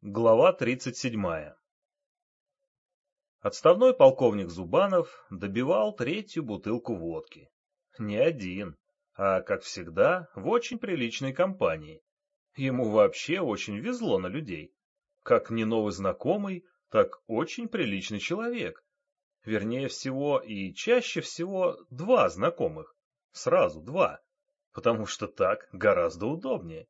Глава 37. Отставной полковник Зубанов добивал третью бутылку водки. Не один, а, как всегда, в очень приличной компании. Ему вообще очень везло на людей. Как не новый знакомый, так очень приличный человек. Вернее всего и чаще всего два знакомых. Сразу два. Потому что так гораздо удобнее.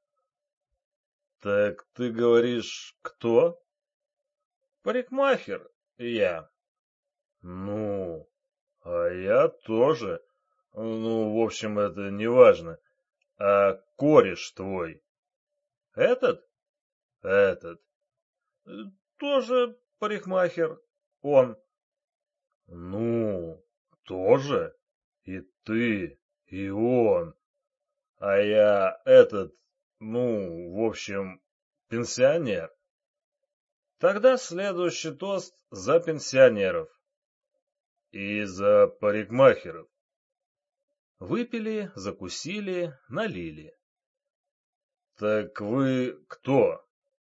«Так ты говоришь, кто?» «Парикмахер я». «Ну, а я тоже. Ну, в общем, это не важно. А кореш твой?» «Этот?» «Этот. Э, Тоже парикмахер. Он». «Ну, тоже. И ты, и он. А я этот, ну, в общем, пенсионер». «Тогда следующий тост за пенсионеров». «И за парикмахеров». Выпили, закусили, налили. «Так вы кто?»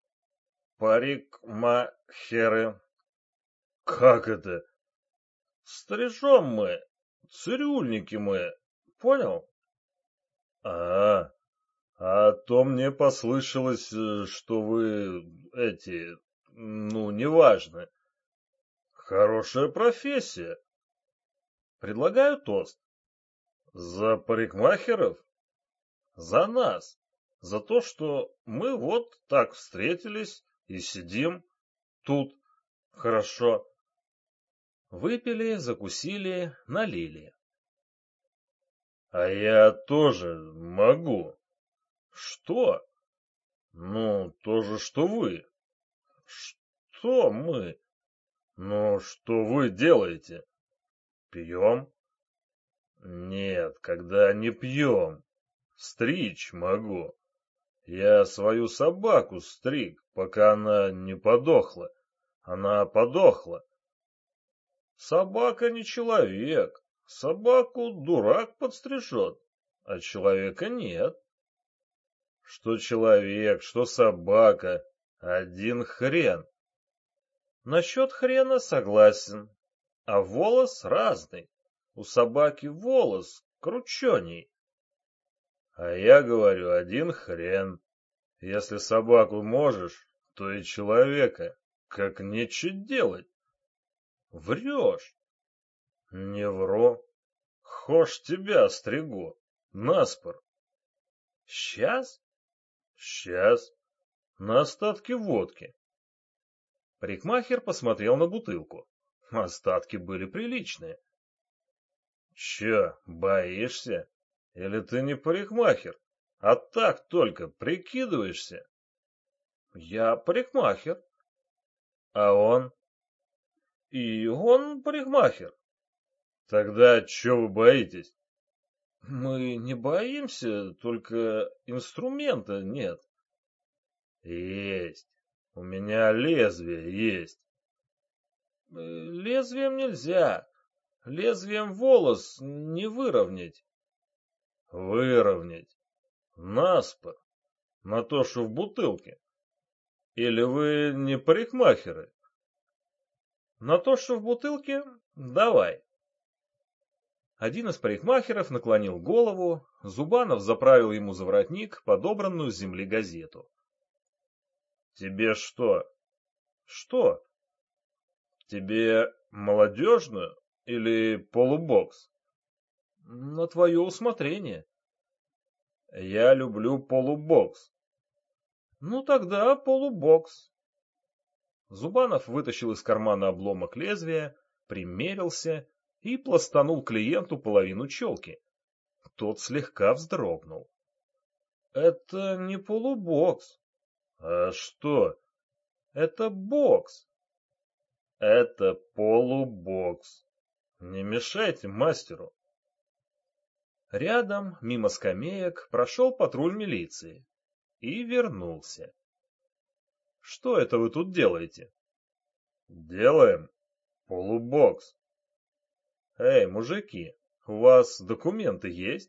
«Парикмахеры». «Как это?» «Стрижем мы, цирюльники мы, понял?» «А, а то мне послышалось, что вы эти, ну, неважно. Хорошая профессия. Предлагаю тост. За парикмахеров? За нас. За то, что мы вот так встретились и сидим тут хорошо». Выпили, закусили, налили. «А я тоже могу». «Что?» «Ну, то же, что вы». «Что мы?» «Ну, что вы делаете?» «Пьем?» «Нет, когда не пьем. Стричь могу. Я свою собаку стриг, пока она не подохла. Она подохла». «Собака не человек. Собаку дурак подстрижет, а человека нет». «Что человек, что собака. Один хрен». «Насчет хрена согласен. А волос разный. У собаки волос крученей». «А я говорю, один хрен. Если собаку можешь, то и человека. Как нечего делать». «Врешь». «Не вру. Хошь тебя стригу. Наспор». «Сейчас?» «Сейчас. На остатки водки». Парикмахер посмотрел на бутылку. Остатки были приличные. «Че, боишься? Или ты не парикмахер, а так только прикидываешься?» «Я парикмахер». «А он?» «И он парикмахер». «Тогда че вы боитесь?» «Мы не боимся, только инструмента нет». «Есть. У меня лезвие есть». «Лезвием нельзя. Лезвием волос не выровнять». «Выровнять. Наспор. На то, что в бутылке. Или вы не парикмахеры?» «На то, что в бутылке, давай». Один из парикмахеров наклонил голову, Зубанов заправил ему за воротник подобранную с земли газету. «Тебе что?» «Что?» «Тебе молодежную или полубокс?» «На твое усмотрение». «Я люблю полубокс». «Ну тогда полубокс». Зубанов вытащил из кармана обломок лезвия, примерился и пластанул клиенту половину челки. Тот слегка вздрогнул. «Это не полубокс». «А что?» «Это бокс». «Это полубокс. Не мешайте мастеру». Рядом, мимо скамеек, прошел патруль милиции и вернулся. «Что это вы тут делаете?» «Делаем полубокс». «Эй, мужики, у вас документы есть?»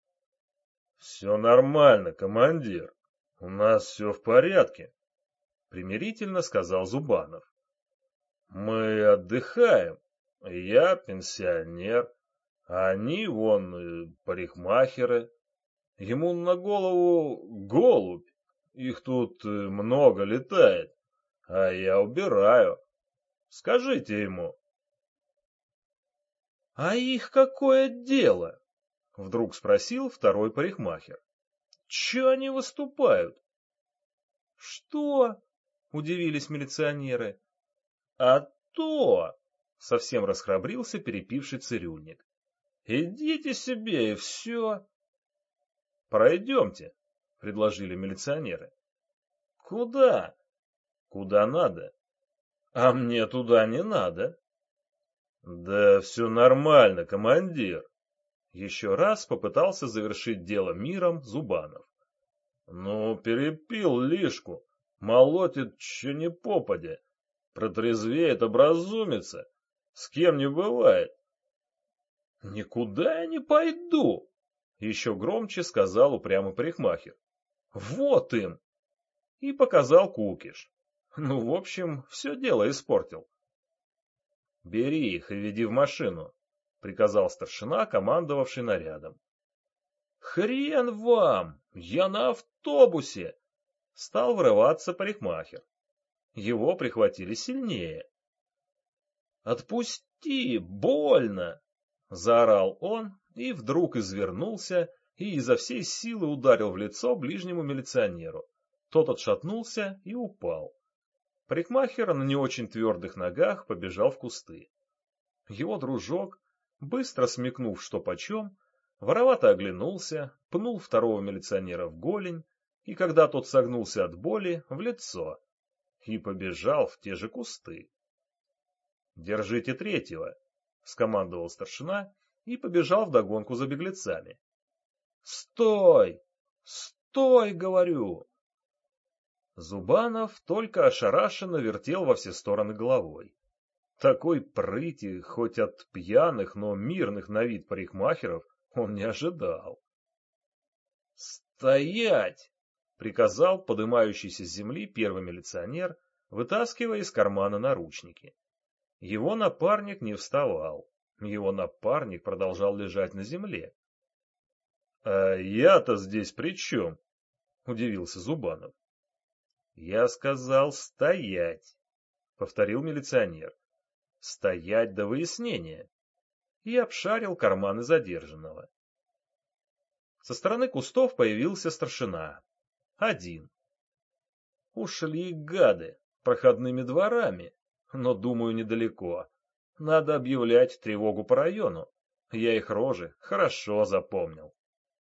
«Все нормально, командир. У нас все в порядке». примирительно сказал Зубанов. Мы отдыхаем. Я пенсионер, а они, вон, парикмахеры. Ему на голову голубь. Их тут много летает, а я убираю. Скажите ему. — А их какое дело? — вдруг спросил второй парикмахер. — Че они выступают? — Что? — удивились милиционеры. — А то! — совсем расхрабрился перепивший цирюльник. — Идите себе и все. — Пройдемте, — предложили милиционеры. — Куда? — Куда надо. — А мне туда не надо. — Да все нормально, командир. Еще раз попытался завершить дело миром Зубанов. Ну, перепил лишку, молотит, че не попадя. Протрезвеет, образумится. С кем не бывает. — Никуда я не пойду, — еще громче сказал упрямый парикмахер. — Вот им! И показал кукиш. Ну, в общем, все дело испортил. — Бери их и веди в машину, — приказал старшина, командовавший нарядом. — Хрен вам! Я на автобусе! — стал врываться парикмахер. Его прихватили сильнее. «Отпусти! Больно!» — заорал он и вдруг извернулся и изо всей силы ударил в лицо ближнему милиционеру. Тот отшатнулся и упал. Парикмахер на не очень твердых ногах побежал в кусты. Его дружок, быстро смекнув, что почем, воровато оглянулся, пнул второго милиционера в голень и, когда тот согнулся от боли, в лицо, и побежал в те же кусты. «Держите третьего», — скомандовал старшина и побежал вдогонку за беглецами. «Стой! Стой, говорю!» Зубанов только ошарашенно вертел во все стороны головой. Такой прыти, хоть от пьяных, но мирных на вид парикмахеров, он не ожидал. «Стоять!» — приказал подымающийся с земли первый милиционер, вытаскивая из кармана наручники. Его напарник не вставал. Его напарник продолжал лежать на земле. — А я-то здесь при чем? — удивился Зубанов. — Я сказал стоять, — повторил милиционер. — Стоять до выяснения. И обшарил карманы задержанного. Со стороны кустов появился старшина. Один. Ушли гады проходными дворами, но, думаю, недалеко. Надо объявлять тревогу по району. Я их рожи хорошо запомнил.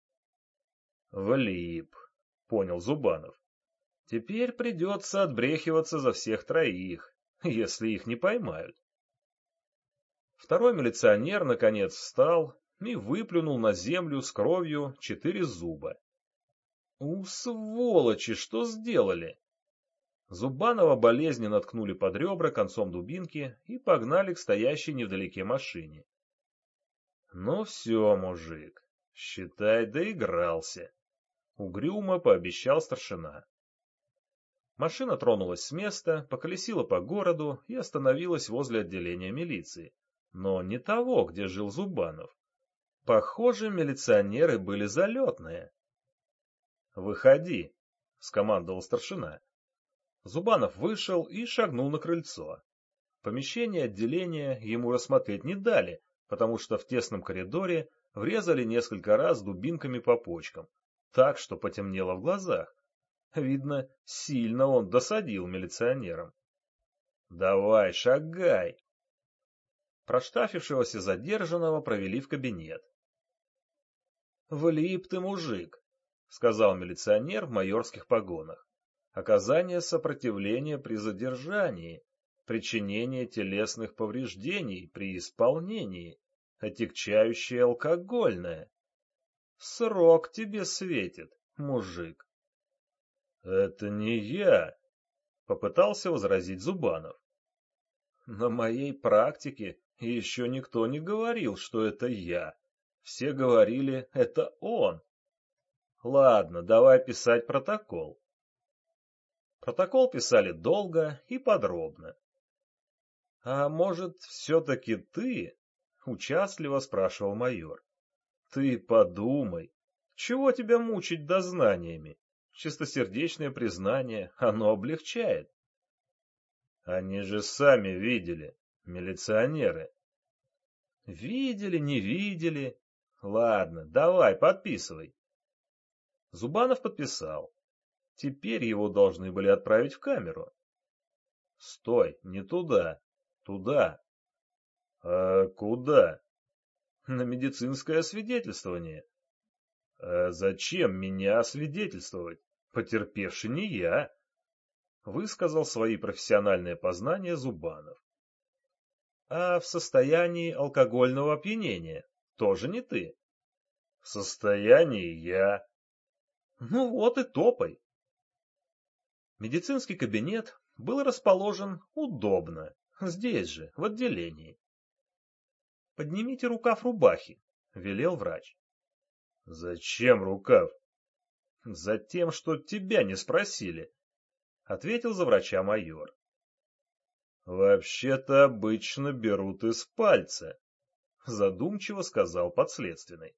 Влип, понял Зубанов. Теперь придется отбрехиваться за всех троих, если их не поймают. Второй милиционер, наконец, встал и выплюнул на землю с кровью 4 зуба. Сволочи, что сделали? Зубанова болезненно ткнули под ребра концом дубинки и погнали к стоящей невдалеке машине. — Ну все, мужик, считай, доигрался, — угрюмо пообещал старшина. Машина тронулась с места, поколесила по городу и остановилась возле отделения милиции, но не того, где жил Зубанов. Похоже, милиционеры были залетные. — Выходи, — скомандовал старшина. Зубанов вышел и шагнул на крыльцо. Помещение отделения ему рассмотреть не дали, потому что в тесном коридоре врезали несколько раз дубинками по почкам, так что потемнело в глазах. Видно, сильно он досадил милиционерам. — Давай, шагай! Проштафившегося задержанного провели в кабинет. — Влип ты, мужик, — сказал милиционер в майорских погонах. Оказание сопротивления при задержании, причинение телесных повреждений при исполнении, отягчающее алкогольное. Срок тебе светит, мужик. — Это не я, — попытался возразить Зубанов. — На моей практике еще никто не говорил, что это я. Все говорили, это он. Ладно, давай писать протокол. Протокол писали долго и подробно. — А может, все-таки ты? — участливо спрашивал майор. — Ты подумай, чего тебя мучить дознаниями? Чистосердечное признание, оно облегчает. Они же сами видели, милиционеры. Видели, не видели. Ладно, давай, подписывай. Зубанов подписал. Теперь его должны были отправить в камеру. Стой, не туда. Туда. А куда? На медицинское освидетельствование. А зачем меня освидетельствовать? Потерпевший не я. Высказал свои профессиональные познания Зубанов. А в состоянии алкогольного опьянения тоже не ты. В состоянии я. Ну вот и топай. Медицинский кабинет был расположен удобно, здесь же, в отделении. «Поднимите рукав рубахи», — велел врач. «Зачем рукав?» «Затем, что тебя не спросили», — ответил за врача майор. «Вообще-то обычно берут из пальца», — задумчиво сказал подследственный.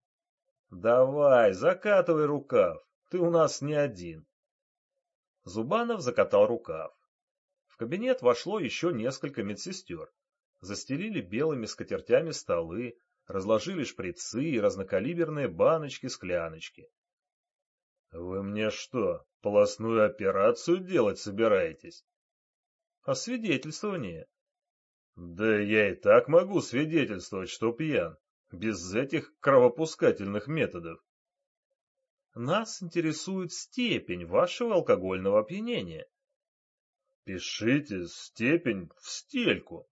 «Давай, закатывай рукав, ты у нас не один». Зубанов закатал рукав. В кабинет вошло еще несколько медсестер. Застелили белыми скатертями столы, разложили шприцы и разнокалиберные баночки-скляночки. — Вы мне что, полостную операцию делать собираетесь? — Освидетельствование. — Да я и так могу свидетельствовать, что пьян, без этих кровопускательных методов. — Нас интересует степень вашего алкогольного опьянения. — Пишите степень в стельку.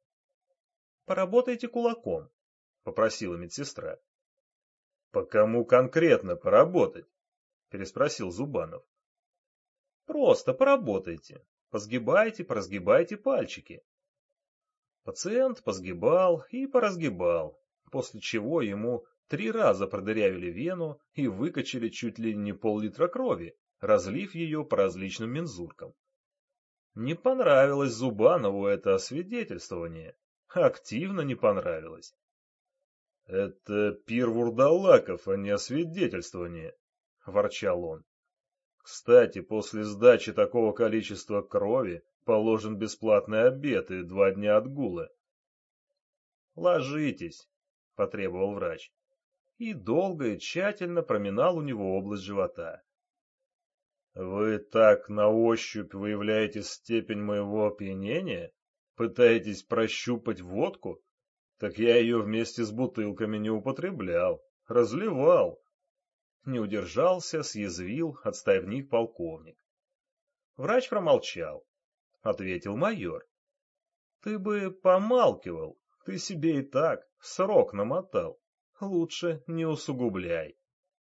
— Поработайте кулаком, — попросила медсестра. — По кому конкретно поработать? — переспросил Зубанов. — Просто поработайте. Позгибайте, поразгибайте пальчики. Пациент позгибал и поразгибал, после чего ему 3 раза продырявили вену и выкачали чуть ли не пол-литра крови, разлив ее по различным мензуркам. Не понравилось Зубанову это освидетельствование. Активно не понравилось. — Это пир вурдалаков, а не освидетельствование, — ворчал он. — Кстати, после сдачи такого количества крови положен бесплатный обед и 2 дня отгула. — Ложитесь, — потребовал врач, и долго и тщательно проминал у него область живота. — Вы так на ощупь выявляете степень моего опьянения? Пытаетесь прощупать водку? Так я ее вместе с бутылками не употреблял, разливал. Не удержался, съязвил отставник полковник. Врач промолчал. Ответил майор. Ты бы помалкивал, ты себе и так срок намотал. Лучше не усугубляй.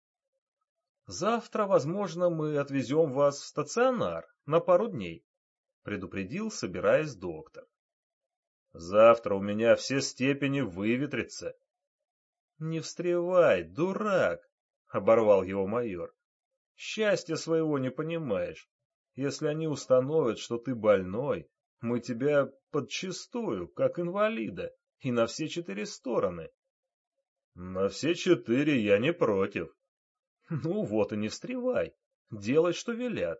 Завтра, возможно, мы отвезем вас в стационар на пару дней, предупредил, собираясь доктор. Завтра у меня все степени выветрятся. — Не встревай, дурак, — оборвал его майор. — Счастья своего не понимаешь. Если они установят, что ты больной, мы тебя подчистую, как инвалида, и на все 4 стороны. — На все 4 я не против. — Ну вот и не встревай, делай, что велят.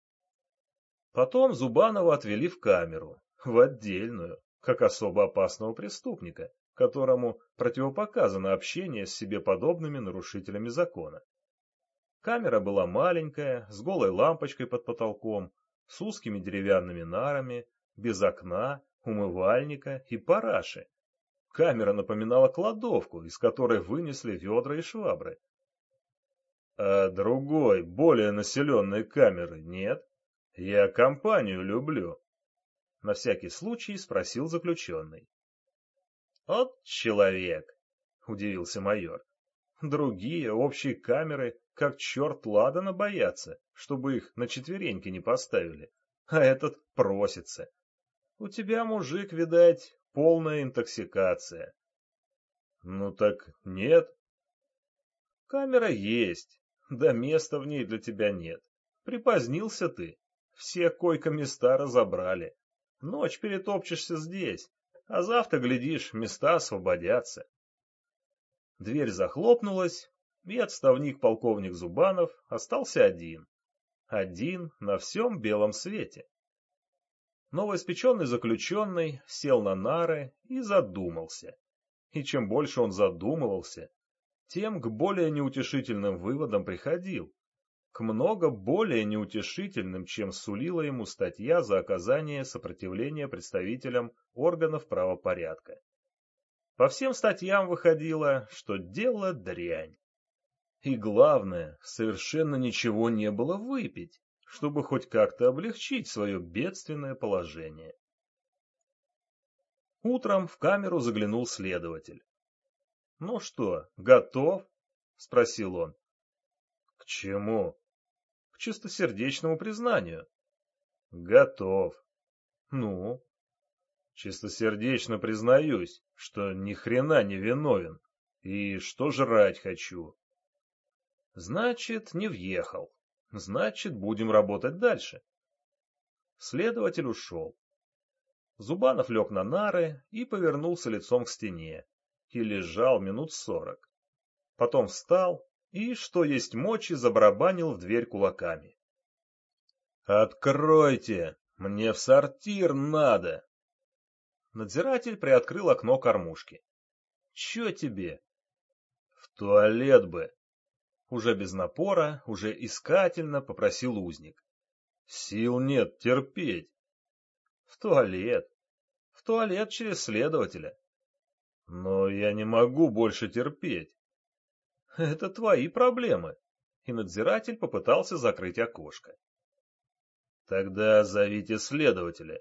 Потом Зубанова отвели в камеру, в отдельную, как особо опасного преступника, которому противопоказано общение с себе подобными нарушителями закона. Камера была маленькая, с голой лампочкой под потолком, с узкими деревянными нарами, без окна, умывальника и параши. Камера напоминала кладовку, из которой вынесли ведра и швабры. А другой, более населенной камеры нет? Я компанию люблю. На всякий случай спросил заключенный. «От человек!» — удивился майор. «Другие общие камеры, как черт ладана, боятся, чтобы их на четвереньки не поставили, а этот просится. У тебя, мужик, видать, полная интоксикация». «Ну так нет». «Камера есть, да места в ней для тебя нет. Припозднился ты. Все койко-места разобрали. Ночь перетопчешься здесь, а завтра, глядишь, места освободятся. Дверь захлопнулась, и отставник полковник Зубанов остался один. Один на всем белом свете. Новоиспеченный заключенный сел на нары и задумался. И чем больше он задумывался, тем к более неутешительным выводам приходил. К много более неутешительным, чем сулила ему статья за оказание сопротивления представителям органов правопорядка. По всем статьям выходило, что дело дрянь. И главное, совершенно ничего не было выпить, чтобы хоть как-то облегчить свое бедственное положение. Утром в камеру заглянул следователь. — Ну что, готов? — спросил он. — К чему? — К чистосердечному признанию. — Готов. — Ну? — Чистосердечно признаюсь, что ни хрена не виновен и что жрать хочу. — Значит, не въехал. Значит, будем работать дальше. Следователь ушел. Зубанов лег на нары и повернулся лицом к стене, и лежал минут 40. Потом встал и, что есть мочи, забарабанил в дверь кулаками. «Откройте! Мне в сортир надо!» Надзиратель приоткрыл окно кормушки. «Чё тебе?» «В туалет бы!» Уже без напора, уже искательно попросил узник. «Сил нет терпеть!» «В туалет! В туалет через следователя!» «Но я не могу больше терпеть!» «Это твои проблемы!» И надзиратель попытался закрыть окошко. «Тогда зовите следователя».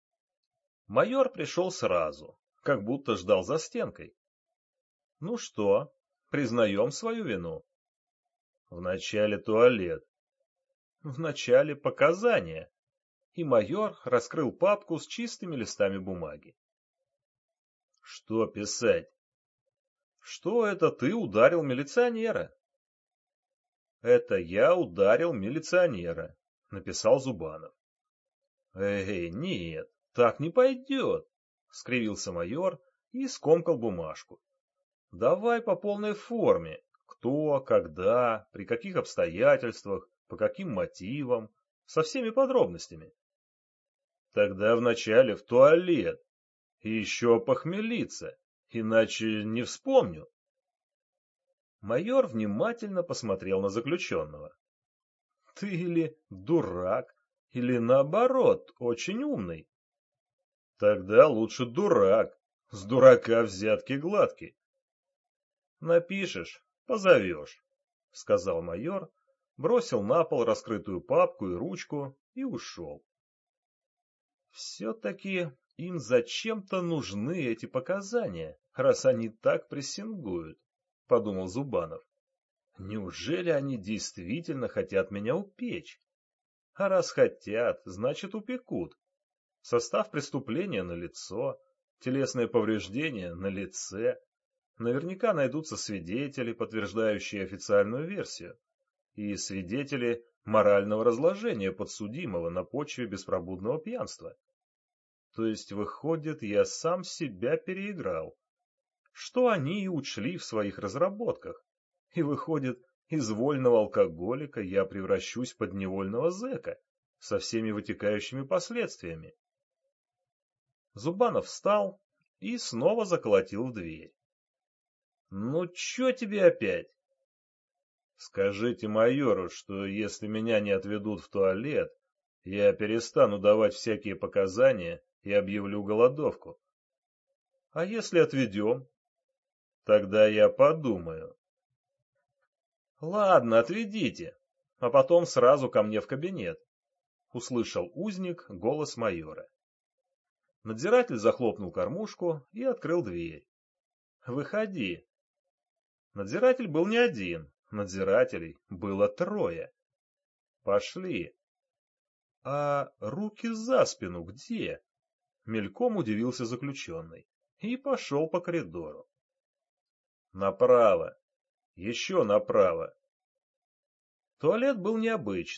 Майор пришел сразу, как будто ждал за стенкой. «Ну что, признаем свою вину?» «Вначале туалет». «Вначале показания». И майор раскрыл папку с чистыми листами бумаги. «Что писать?» «Что это ты ударил милиционера?» «Это я ударил милиционера», — написал Зубанов. «Эй, нет, так не пойдет», — скривился майор и скомкал бумажку. «Давай по полной форме. Кто, когда, при каких обстоятельствах, по каким мотивам, со всеми подробностями». «Тогда вначале в туалет. И еще похмелиться, иначе не вспомню». Майор внимательно посмотрел на заключенного. «Ты или дурак, или наоборот, очень умный». «Тогда лучше дурак, с дурака взятки гладки». «Напишешь, позовешь», — сказал майор, бросил на пол раскрытую папку и ручку и ушел. «Все-таки им зачем-то нужны эти показания, раз они так прессингуют», — подумал Зубанов. «Неужели они действительно хотят меня упечь? А раз хотят, значит упекут. Состав преступления налицо, телесные повреждения на лице. Наверняка найдутся свидетели, подтверждающие официальную версию, и свидетели морального разложения подсудимого на почве беспробудного пьянства. То есть, выходит, я сам себя переиграл, что они и учли в своих разработках, и, выходит, из вольного алкоголика я превращусь в подневольного зэка со всеми вытекающими последствиями. Зубанов встал и снова заколотил в дверь. «Ну, чё тебе опять?» «Скажите майору, что если меня не отведут в туалет, я перестану давать всякие показания и объявлю голодовку». «А если отведем?» «Тогда я подумаю». «Ладно, отведите, а потом сразу ко мне в кабинет», — услышал узник голос майора. Надзиратель захлопнул кормушку и открыл дверь. «Выходи». Надзиратель был не один, надзирателей было 3. «Пошли». «А руки за спину где?» Мельком удивился заключенный и пошел по коридору. «Направо. Еще направо». Туалет был необычный,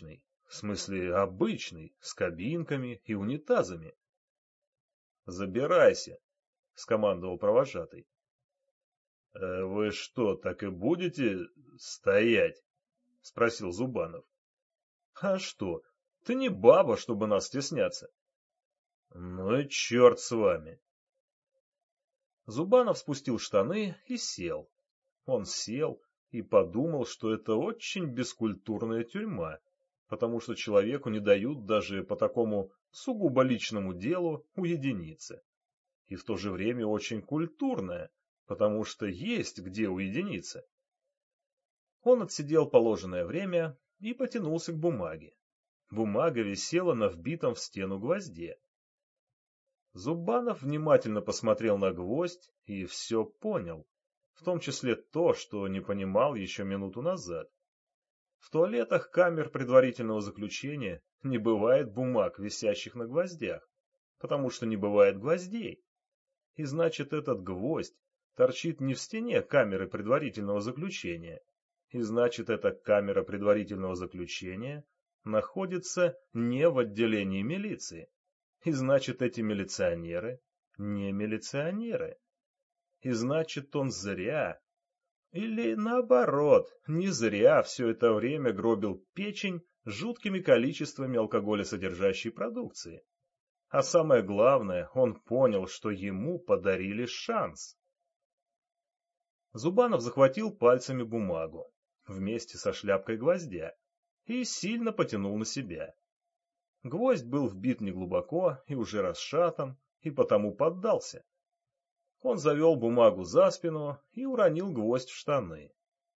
В смысле, обычный, с кабинками и унитазами. «Забирайся», — скомандовал провожатый. «Вы что, так и будете стоять?» — спросил Зубанов. «А что, ты не баба, чтобы нас стесняться». «Ну и черт с вами». Зубанов спустил штаны и сел. Он сел и подумал, что это очень бескультурная тюрьма, потому что человеку не дают даже по такому сугубо личному делу уединиться. И в то же время очень культурная, потому что есть где уединиться. Он отсидел положенное время и потянулся к бумаге. Бумага висела на вбитом в стену гвозде. Зубанов внимательно посмотрел на гвоздь и все понял, в том числе то, что не понимал еще минуту назад. В туалетах камер предварительного заключения не бывает бумаг, висящих на гвоздях, потому что не бывает гвоздей. И значит, этот гвоздь торчит не в стене камеры предварительного заключения, и значит, эта камера предварительного заключения находится не в отделении милиции, и значит, эти милиционеры не милиционеры, и значит, он зря, или наоборот, не зря все это время гробил печень жуткими количествами алкоголесодержащей продукции. А самое главное, он понял, что ему подарили шанс. Зубанов захватил пальцами бумагу вместе со шляпкой гвоздя и сильно потянул на себя. Гвоздь был вбит неглубоко и уже расшатан, и потому поддался. Он завел бумагу за спину и уронил гвоздь в штаны.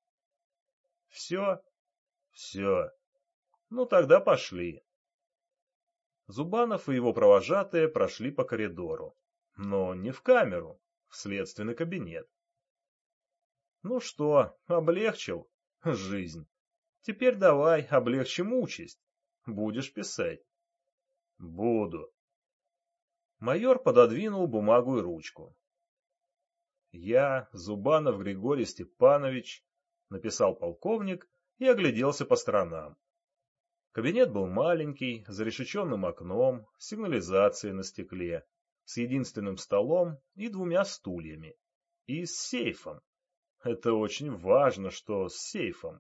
Все? Все. Ну тогда пошли. Зубанов и его провожатые прошли по коридору, но не в камеру, в следственный кабинет. Ну что, облегчил жизнь. Теперь давай облегчим участь. Будешь писать. Буду. Майор пододвинул бумагу и ручку. Я, Зубанов Григорий Степанович, написал полковник и огляделся по сторонам. Кабинет был маленький, с зарешеченным окном, сигнализацией на стекле, с единственным столом и двумя стульями. И с сейфом. Это очень важно, что с сейфом.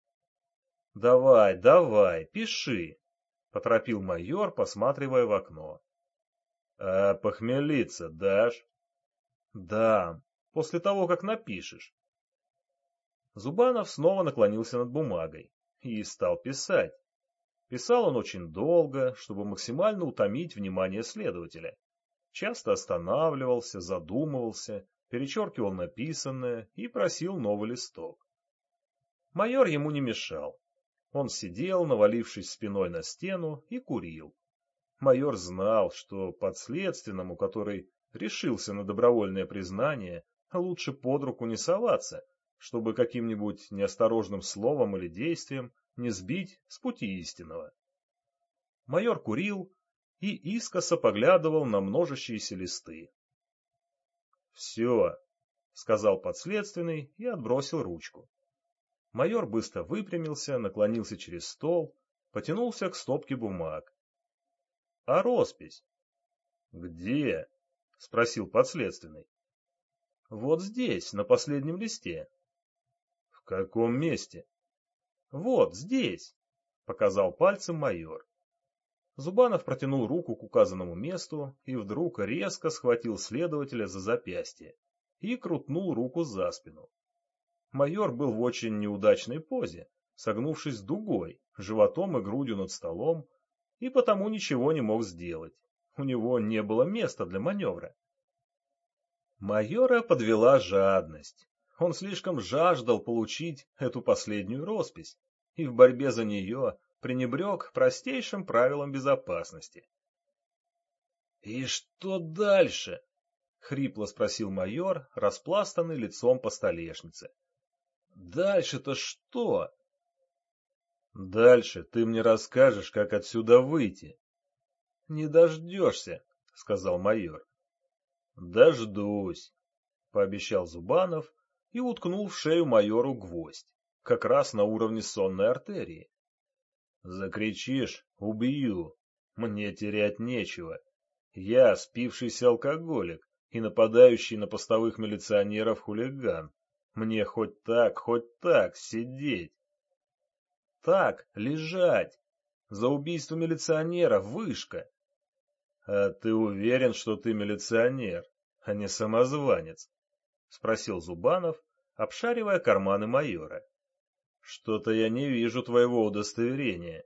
«Давай, давай, пиши», — поторопил майор, посматривая в окно. «А похмелиться дашь?» «Да, после того, как напишешь». Зубанов снова наклонился над бумагой и стал писать. Писал он очень долго, чтобы максимально утомить внимание следователя. Часто останавливался, задумывался, перечеркивал написанное и просил новый листок. Майор ему не мешал. Он сидел, навалившись спиной на стену, и курил. Майор знал, что подследственному, который решился на добровольное признание, лучше под руку не соваться, чтобы каким-нибудь неосторожным словом или действием не сбить с пути истинного. Майор курил и искоса поглядывал на множащиеся листы. «Все», — сказал подследственный и отбросил ручку. Майор быстро выпрямился, наклонился через стол, потянулся к стопке бумаг. — А роспись? — Где? — спросил подследственный. — Вот здесь, на последнем листе. — В каком месте? — Вот здесь, — показал пальцем майор. Зубанов протянул руку к указанному месту и вдруг резко схватил следователя за запястье и крутнул руку за спину. Майор был в очень неудачной позе, согнувшись дугой, животом и грудью над столом, и потому ничего не мог сделать. У него не было места для маневра. Майора подвела жадность. Он слишком жаждал получить эту последнюю роспись, и в борьбе за нее пренебрег простейшим правилам безопасности. — И что дальше? — хрипло спросил майор, распластанный лицом по столешнице. Дальше-то что? Дальше ты мне расскажешь, как отсюда выйти. Не дождешься, сказал майор. Дождусь, пообещал Зубанов и уткнул в шею майору гвоздь, как раз на уровне сонной артерии. Закричишь — убью. Мне терять нечего. Я спившийся алкоголик и нападающий на постовых милиционеров хулиган. Мне хоть так сидеть. Так, лежать. За убийство милиционера вышка. А ты уверен, что ты милиционер, а не самозванец? Спросил Зубанов, обшаривая карманы майора. Что-то я не вижу твоего удостоверения.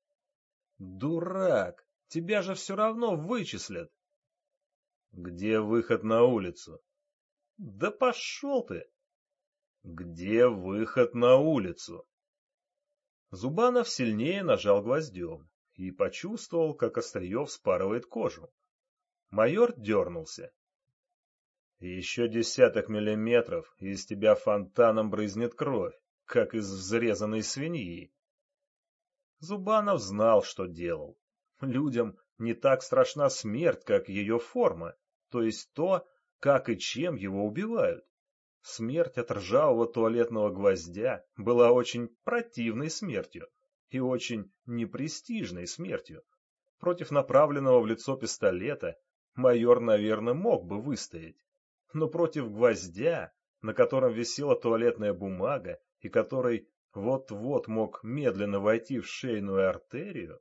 Дурак, тебя же все равно вычислят. Где выход на улицу? Да пошел ты! Где выход на улицу? Зубанов сильнее нажал гвоздем и почувствовал, как острие вспарывает кожу. Майор дернулся. Еще 10 миллиметров, и из тебя фонтаном брызнет кровь, как из взрезанной свиньи. Зубанов знал, что делал. Людям не так страшна смерть, как ее форма, то есть то, как и чем его убивают. Смерть от ржавого туалетного гвоздя была очень противной смертью и очень непрестижной смертью. Против направленного в лицо пистолета майор, наверное, мог бы выстоять. Но против гвоздя, на котором висела туалетная бумага и который вот-вот мог медленно войти в шейную артерию...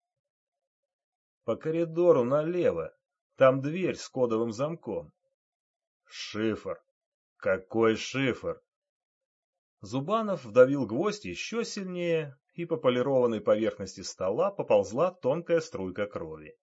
По коридору налево, там дверь с кодовым замком. Шифр. Какой шифр? Зубанов вдавил гвоздь еще сильнее, и по полированной поверхности стола поползла тонкая струйка крови.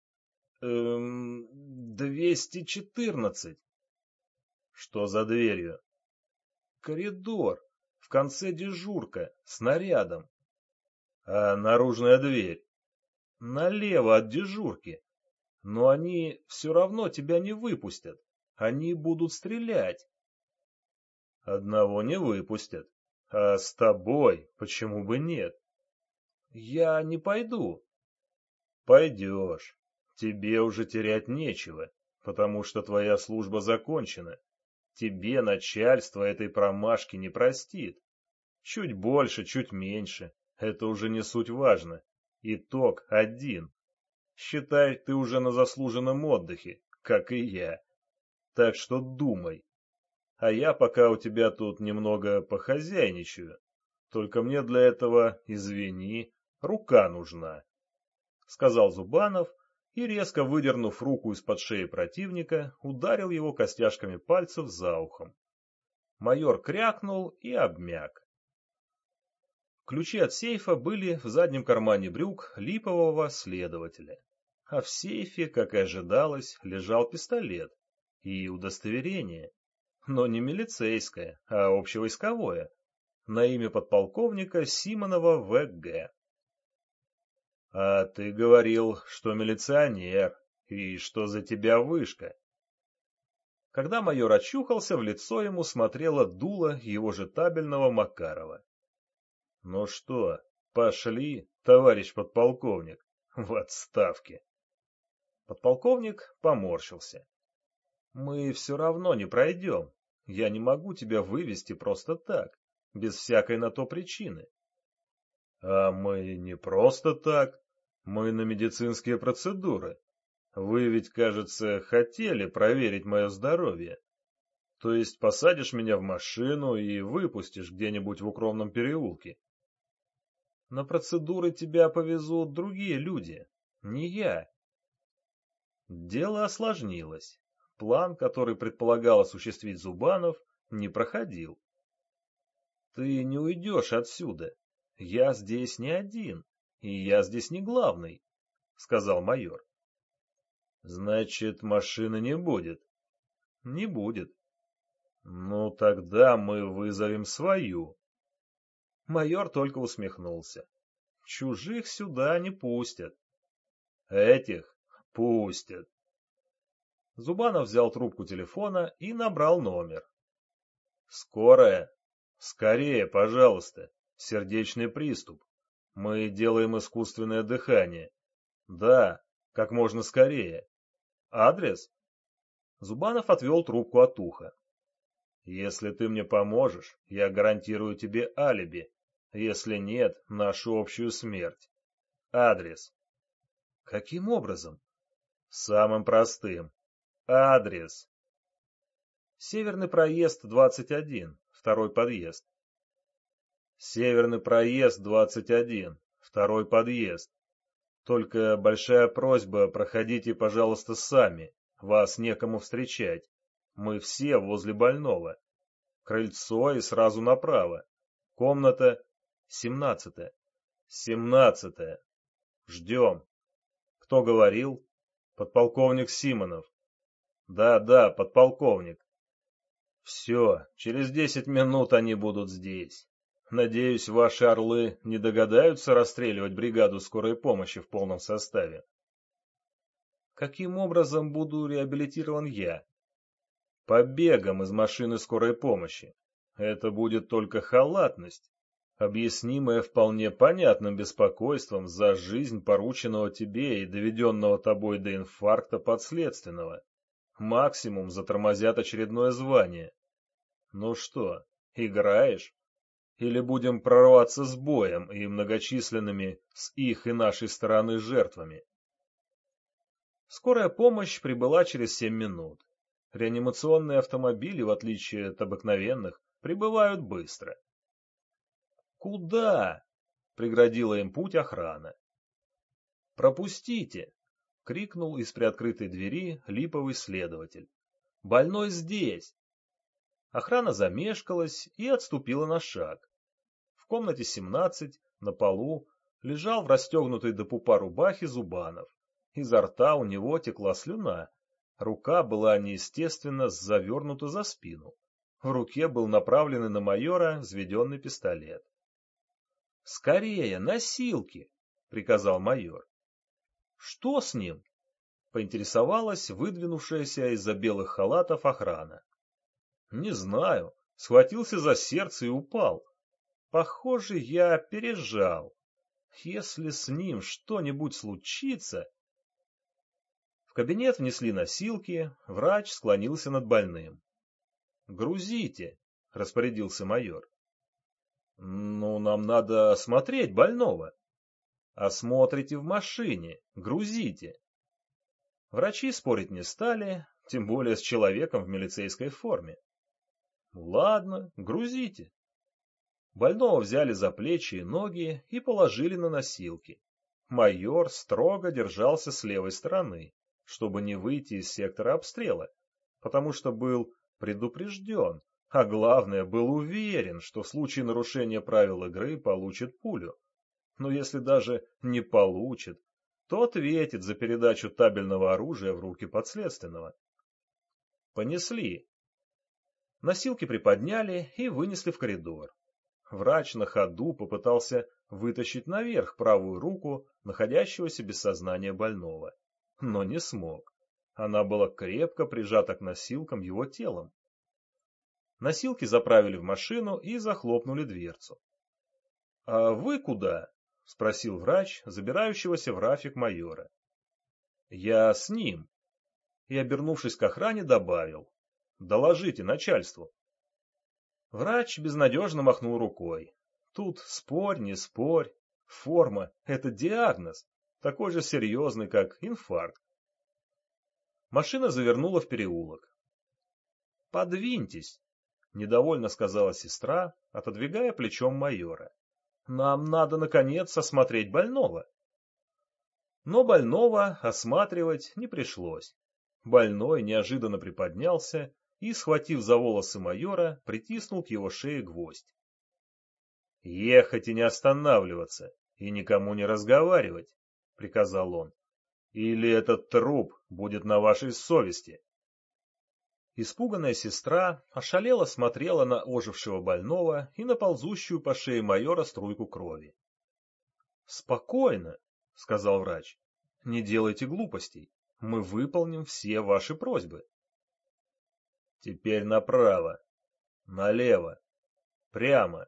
214. Что за дверью? Коридор. В конце дежурка, с нарядом. А наружная дверь? Налево от дежурки. Но они все равно тебя не выпустят. Они будут стрелять. Одного не выпустят. А с тобой почему бы нет? Я не пойду. Пойдешь. Тебе уже терять нечего, потому что твоя служба закончена. Тебе начальство этой промашки не простит. Чуть больше, чуть меньше. Это уже не суть важно. Итог один. Считай, ты уже на заслуженном отдыхе, как и я. Так что думай. А я пока у тебя тут немного похозяйничаю. Только мне для этого, извини, рука нужна. Сказал Зубанов и, резко выдернув руку из-под шеи противника, ударил его костяшками пальцев за ухом. Майор крякнул и обмяк. Ключи от сейфа были в заднем кармане брюк липового следователя. А в сейфе, как и ожидалось, лежал пистолет и удостоверение. Но не милицейское, а общевойсковое, на имя подполковника Симонова В.Г. А ты говорил, что милиционер, и что за тебя вышка. Когда майор очухался, в лицо ему смотрело дуло его же табельного Макарова. Ну что, пошли, товарищ подполковник, в отставке. Подполковник поморщился. Мы все равно не пройдем. Я не могу тебя вывести просто так, без всякой на то причины. А мы не просто так. Мы на медицинские процедуры. Вы ведь, кажется, хотели проверить мое здоровье. То есть посадишь меня в машину и выпустишь где-нибудь в укромном переулке. На процедуры тебя повезут другие люди, не я. Дело осложнилось. План, который предполагал осуществить Зубанов, не проходил. Ты не уйдешь отсюда. Я здесь не один, и я здесь не главный, — сказал майор. Значит, машины не будет? Не будет. Ну, тогда мы вызовем свою. Майор только усмехнулся. Чужих сюда не пустят. Этих пустят. Зубанов взял трубку телефона и набрал номер. Скорая? Скорее, пожалуйста. Сердечный приступ. Мы делаем искусственное дыхание. Да, как можно скорее. Адрес? Зубанов отвел трубку от уха. Если ты мне поможешь, я гарантирую тебе алиби. Если нет, нашу общую смерть. Адрес. Каким образом? Самым простым. Адрес. Северный проезд 21, второй подъезд. Северный проезд 21, второй подъезд. Только большая просьба, проходите, пожалуйста, сами. Вас некому встречать. Мы все возле больного. Крыльцо и сразу направо. Комната 17-я. 17-я. Ждем. Кто говорил? Подполковник Симонов. Да, подполковник. Все, через 10 минут они будут здесь. Надеюсь, ваши орлы не догадаются расстреливать бригаду скорой помощи в полном составе. Каким образом буду реабилитирован я? Побегом из машины скорой помощи. Это будет только халатность, объяснимая вполне понятным беспокойством за жизнь порученного тебе и доведенного тобой до инфаркта подследственного. Максимум затормозят очередное звание. Ну что, играешь? Или будем прорваться с боем и многочисленными с их и нашей стороны жертвами? Скорая помощь прибыла через 7 минут. Реанимационные автомобили, в отличие от обыкновенных, прибывают быстро. «Куда?» — преградила им путь охрана. «Пропустите!» — крикнул из приоткрытой двери липовый следователь. «Больной здесь!» Охрана замешкалась и отступила на шаг. В комнате 17 на полу лежал в расстегнутой до пупа рубахе Зубанов. Изо рта у него текла слюна. Рука была неестественно завернута за спину. В руке был направленный на майора взведенный пистолет. «Скорее, носилки!» — приказал майор. «Что с ним?» — поинтересовалась выдвинувшаяся из-за белых халатов охрана. «Не знаю. Схватился за сердце и упал. Похоже, я пережал. Если с ним что-нибудь случится...» В кабинет внесли носилки, врач склонился над больным. «Грузите», — распорядился майор. «Ну, нам надо осмотреть больного». «Осмотрите в машине, грузите». Врачи спорить не стали, тем более с человеком в милицейской форме. «Ладно, грузите». Больного взяли за плечи и ноги и положили на носилки. Майор строго держался с левой стороны, чтобы не выйти из сектора обстрела, потому что был предупрежден, а главное, был уверен, что в случае нарушения правил игры получит пулю. Но если даже не получит, то ответит за передачу табельного оружия в руки подследственного. Понесли. Носилки приподняли и вынесли в коридор. Врач на ходу попытался вытащить наверх правую руку находящегося без сознания больного, но не смог. Она была крепко прижата к носилкам его телом. Носилки заправили в машину и захлопнули дверцу. — А вы куда? — спросил врач, забирающегося в рафик майора. — Я с ним. И, обернувшись к охране, добавил: — Доложите начальству. Врач безнадежно махнул рукой. Тут спорь, не спорь. Форма — это диагноз, такой же серьезный, как инфаркт. Машина завернула в переулок. — Подвиньтесь, — недовольно сказала сестра, отодвигая плечом майора. — Нам надо, наконец, осмотреть больного. Но больного осматривать не пришлось. Больной неожиданно приподнялся и, схватив за волосы майора, притиснул к его шее гвоздь. — Ехать и не останавливаться, и никому не разговаривать, — приказал он. — Или этот труп будет на вашей совести. Испуганная сестра ошалело смотрела на ожившего больного и на ползущую по шее майора струйку крови. — Спокойно, — сказал врач. — Не делайте глупостей. Мы выполним все ваши просьбы. Теперь направо, налево, прямо.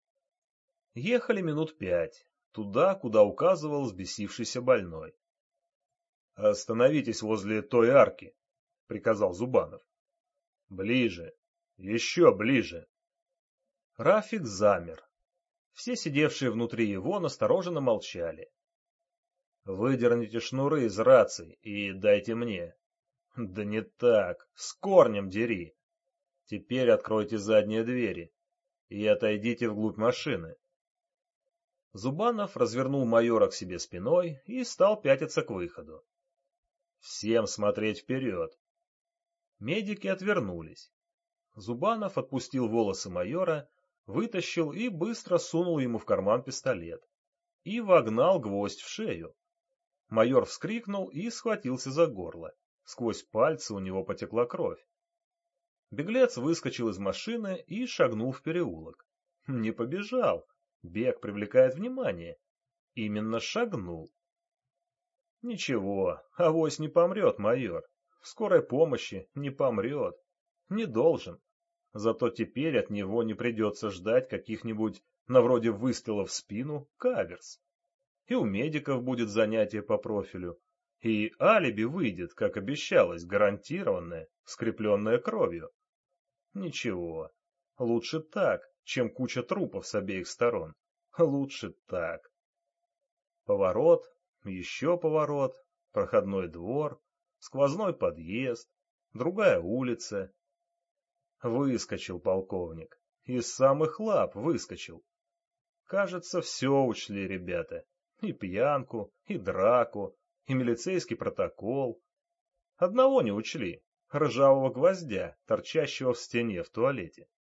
Ехали минут 5, туда, куда указывал взбесившийся больной. — Остановитесь возле той арки, — приказал Зубанов. — Ближе, еще ближе. Рафик замер. Все сидевшие внутри его настороженно молчали. «Выдерните шнуры из рации и дайте мне». «Да не так, с корнем дери. Теперь откройте задние двери и отойдите вглубь машины». Зубанов развернул майора к себе спиной и стал пятиться к выходу. «Всем смотреть вперед!» Медики отвернулись. Зубанов отпустил волосы майора, вытащил и быстро сунул ему в карман пистолет. И вогнал гвоздь в шею. Майор вскрикнул и схватился за горло. Сквозь пальцы у него потекла кровь. Беглец выскочил из машины и шагнул в переулок. Не побежал. Бег привлекает внимание. Именно шагнул. Ничего, авось не помрет майор. В скорой помощи не помрет. Не должен. Зато теперь от него не придется ждать каких-нибудь, на вроде выстрела в спину, каверс. И у медиков будет занятие по профилю. И алиби выйдет, как обещалось, гарантированное, скрепленное кровью. Ничего, лучше так, чем куча трупов с обеих сторон. Лучше так. Поворот, еще поворот, проходной двор, сквозной подъезд, другая улица. Выскочил полковник. Из самых лап выскочил. Кажется, все учли ребята. И пьянку, и драку, и милицейский протокол. Одного не учли — ржавого гвоздя, торчащего в стене в туалете.